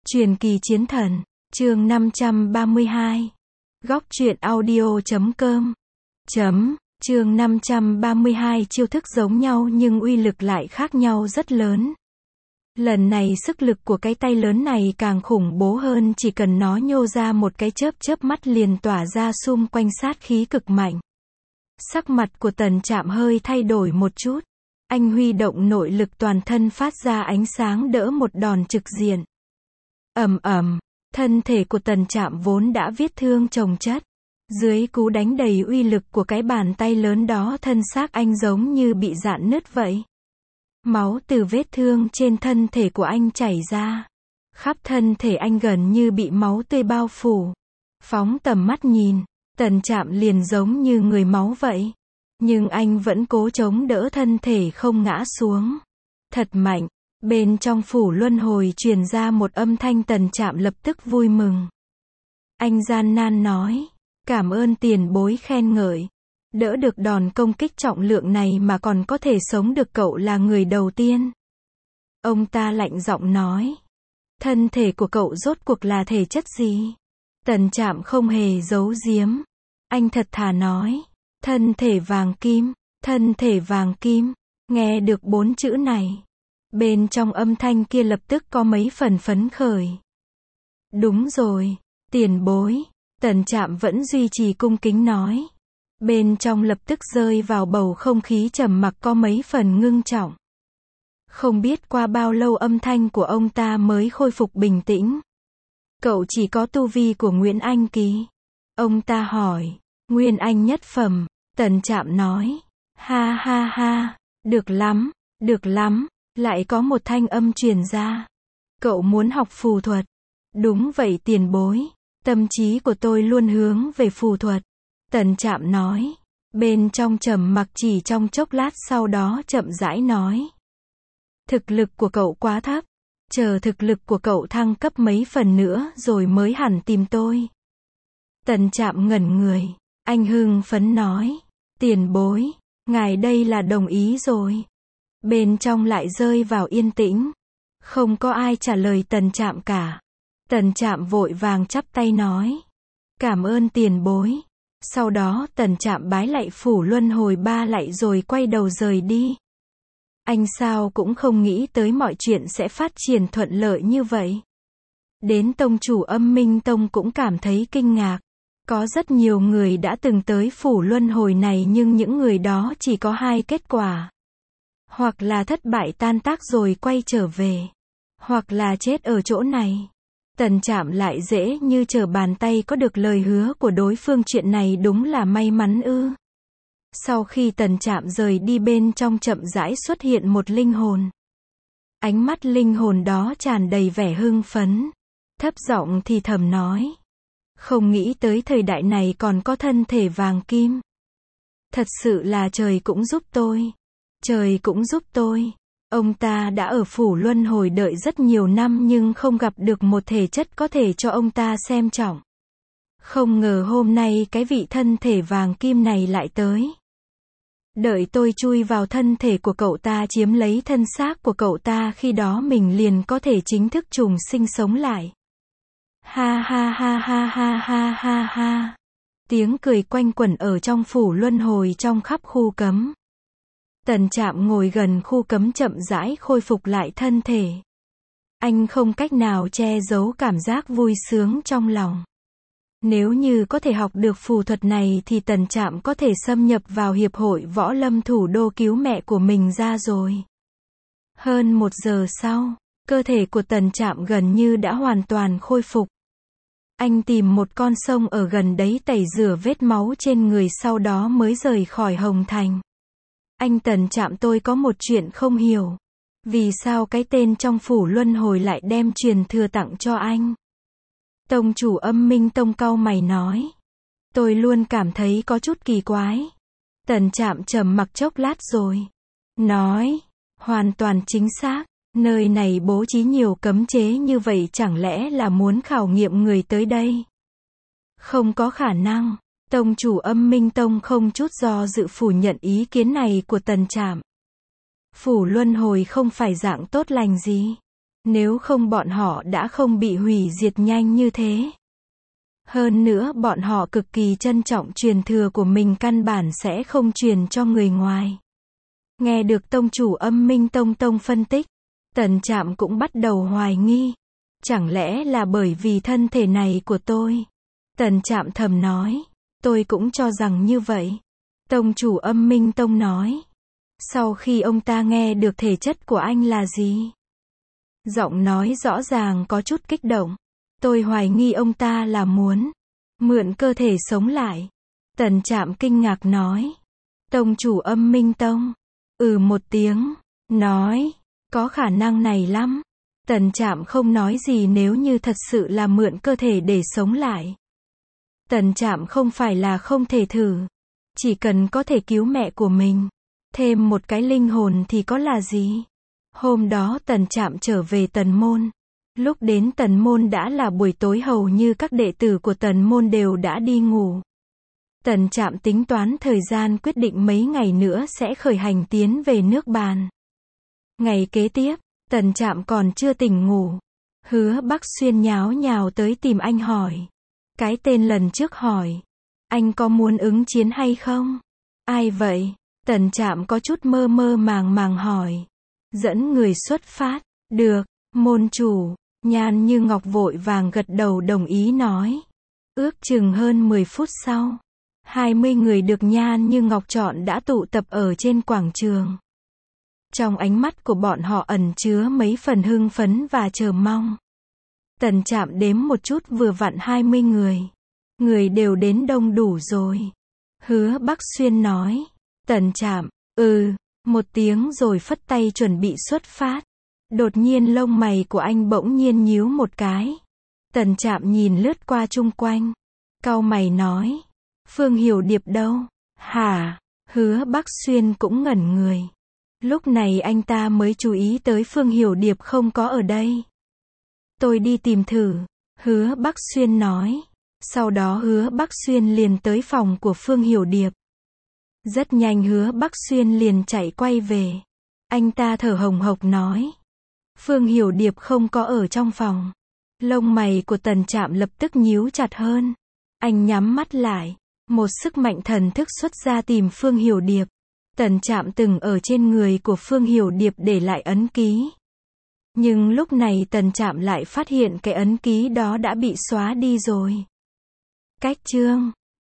Truyền kỳ chiến thần, chương 532. Góc truyện audio.com. Chương 532 chiêu thức giống nhau nhưng uy lực lại khác nhau rất lớn. Lần này sức lực của cái tay lớn này càng khủng bố hơn, chỉ cần nó nhô ra một cái chớp mắt liền tỏa ra xung quanh sát khí cực mạnh. Sắc mặt của Tần Trạm hơi thay đổi một chút. Anh huy động nội lực toàn thân phát ra ánh sáng đỡ một đòn trực diện. Thân thể của Tần Trạm vốn đã vết thương chồng chất. Dưới cú đánh đầy uy lực của cái bàn tay lớn đó, thân xác anh giống như bị rạn nứt vậy. Máu từ vết thương trên thân thể của anh chảy ra. Khắp thân thể anh gần như bị máu tươi bao phủ. Phóng tầm mắt nhìn, Tần Trạm liền giống như người máu vậy. Nhưng anh vẫn cố chống đỡ thân thể không ngã xuống. Thật mạnh. Bên trong phủ luân hồi truyền ra một âm thanh. Tần Trạm lập tức vui mừng. Anh gian nan nói, cảm ơn tiền bối khen ngợi. Đỡ được đòn công kích trọng lượng này mà còn có thể sống được, cậu là người đầu tiên. Ông ta lạnh giọng nói, thân thể của cậu rốt cuộc là thể chất gì? Tần Trạm không hề giấu giếm. Anh thật thà nói, thân thể vàng kim. Thân thể vàng kim. Nghe được 4 chữ này, bên trong âm thanh kia lập tức có mấy phần phấn khởi. Đúng rồi, tiền bối. Tần Trạm vẫn duy trì cung kính nói. Bên trong lập tức rơi vào bầu không khí trầm mặc có mấy phần ngưng trọng. Không biết qua bao lâu âm thanh của ông ta mới khôi phục bình tĩnh. Cậu chỉ có tu vi của Nguyên Anh kỳ. Ông ta hỏi. Nguyên Anh nhất phẩm. Tần Trạm nói. Ha ha ha, được lắm, được lắm. Lại có một thanh âm truyền ra. Cậu muốn học phù thuật? Đúng vậy tiền bối. Tâm trí của tôi luôn hướng về phù thuật. Tần Trạm nói. Bên trong trầm mặc chỉ trong chốc lát, sau đó chậm rãi nói. Thực lực của cậu quá thấp. Chờ thực lực của cậu thăng cấp mấy phần nữa rồi mới hẳn tìm tôi. Tần Trạm ngẩn người. Anh hưng phấn nói. Tiền bối, ngài đây là đồng ý rồi. Bên trong lại rơi vào yên tĩnh. Không có ai trả lời Tần Trạm cả. Tần Trạm vội vàng chắp tay nói. Cảm ơn tiền bối. Sau đó Tần Trạm bái lạy phủ luân hồi 3 lạy rồi quay đầu rời đi. Anh sao cũng không nghĩ tới mọi chuyện sẽ phát triển thuận lợi như vậy. Đến tông chủ Âm Minh Tông cũng cảm thấy kinh ngạc. Có rất nhiều người đã từng tới phủ luân hồi này nhưng những người đó chỉ có 2 kết quả. Hoặc là thất bại tan tác rồi quay trở về. Hoặc là chết ở chỗ này. Tần Trạm lại dễ như trở bàn tay có được lời hứa của đối phương, chuyện này đúng là may mắn ư. Sau khi Tần Trạm rời đi, bên trong chậm rãi xuất hiện một linh hồn. Ánh mắt linh hồn đó tràn đầy vẻ hưng phấn. Thấp giọng thì thầm nói. Không nghĩ tới thời đại này còn có thân thể vàng kim. Thật sự là trời cũng giúp tôi. Trời cũng giúp tôi. Ông ta đã ở phủ luân hồi đợi rất nhiều năm nhưng không gặp được một thể chất có thể cho ông ta xem trọng. Không ngờ hôm nay cái vị thân thể vàng kim này lại tới. Đợi tôi chui vào thân thể của cậu ta, chiếm lấy thân xác của cậu ta, khi đó mình liền có thể chính thức trùng sinh sống lại. Ha ha ha ha ha ha ha ha. Tiếng cười quanh quẩn ở trong phủ luân hồi trong khắp khu cấm. Tần Trạm ngồi gần khu cấm chậm rãi khôi phục lại thân thể. Anh không cách nào che giấu cảm giác vui sướng trong lòng. Nếu như có thể học được phù thuật này thì Tần Trạm có thể xâm nhập vào hiệp hội võ lâm thủ đô cứu mẹ của mình ra rồi. Hơn 1 giờ sau, cơ thể của Tần Trạm gần như đã hoàn toàn khôi phục. Anh tìm một con sông ở gần đấy tẩy rửa vết máu trên người, sau đó mới rời khỏi Hồng Thành. Anh Tần Trạm, tôi có một chuyện không hiểu. Vì sao cái tên trong phủ luân hồi lại đem truyền thừa tặng cho anh? Tông chủ Âm Minh Tông cau mày nói. Tôi luôn cảm thấy có chút kỳ quái. Tần Trạm trầm mặc chốc lát rồi nói. Hoàn toàn chính xác. Nơi này bố trí nhiều cấm chế như vậy, chẳng lẽ là muốn khảo nghiệm người tới đây? Không có khả năng. Tông chủ Âm Minh Tông không chút do dự phủ nhận ý kiến này của Tần Trạm. Phủ luân hồi không phải dạng tốt lành gì. Nếu không bọn họ đã không bị hủy diệt nhanh như thế. Hơn nữa bọn họ cực kỳ trân trọng truyền thừa của mình, căn bản sẽ không truyền cho người ngoài. Nghe được tông chủ Âm Minh Tông phân tích, Tần Trạm cũng bắt đầu hoài nghi. Chẳng lẽ là bởi vì thân thể này của tôi? Tần Trạm thầm nói. Tôi cũng cho rằng như vậy. Tông chủ Âm Minh Tông nói. Sau khi ông ta nghe được thể chất của anh là gì? Giọng nói rõ ràng có chút kích động. Tôi hoài nghi ông ta là muốn mượn cơ thể sống lại. Tần Trạm kinh ngạc nói. Tông chủ Âm Minh Tông. Một tiếng. Nói. Có khả năng này lắm. Tần Trạm không nói gì nếu như thật sự là mượn cơ thể để sống lại. Tần Trạm không phải là không thể thử. Chỉ cần có thể cứu mẹ của mình. Thêm một cái linh hồn thì có là gì? Hôm đó Tần Trạm trở về Tần Môn. Lúc đến Tần Môn đã là buổi tối, hầu như các đệ tử của Tần Môn đều đã đi ngủ. Tần Trạm tính toán thời gian, quyết định mấy ngày nữa sẽ khởi hành tiến về nước Bàn. Ngày kế tiếp, Tần Trạm còn chưa tỉnh ngủ. Hứa Bắc Xuyên nháo nhào tới tìm anh hỏi. Cái tên lần trước hỏi. Anh có muốn ứng chiến hay không? Ai vậy? Tần Trạm có chút mơ mơ màng hỏi. Dẫn người xuất phát. Được, môn chủ. Nhan Như Ngọc vội vàng gật đầu đồng ý nói. Ước chừng hơn 10 phút sau, 20 người được Nhan Như Ngọc chọn đã tụ tập ở trên quảng trường. Trong ánh mắt của bọn họ ẩn chứa mấy phần hưng phấn và chờ mong. Tần Trạm đếm một chút, vừa vặn 20 người. Người đều đến đông đủ rồi. Hứa Bắc Xuyên nói. Tần Trạm, một tiếng rồi phất tay chuẩn bị xuất phát. Đột nhiên lông mày của anh bỗng nhiên nhíu một cái. Tần Trạm nhìn lướt qua chung quanh. Cau mày nói. Phương Hiểu Điệp đâu? Hả? Hứa Bắc Xuyên cũng ngẩn người. Lúc này anh ta mới chú ý tới Phương Hiểu Điệp không có ở đây. Tôi đi tìm thử. Hứa Bắc Xuyên nói. Sau đó Hứa Bắc Xuyên liền tới phòng của Phương Hiểu Điệp. Rất nhanh Hứa Bắc Xuyên liền chạy quay về. Anh ta thở hồng hộc nói. Phương Hiểu Điệp không có ở trong phòng. Lông mày của Tần Trạm lập tức nhíu chặt hơn. Anh nhắm mắt lại. Một sức mạnh thần thức xuất ra tìm Phương Hiểu Điệp. Tần Trạm từng ở trên người của Phương Hiểu Điệp để lại ấn ký. Nhưng lúc này Tần Trạm lại phát hiện cái ấn ký đó đã bị xóa đi rồi. Cách chương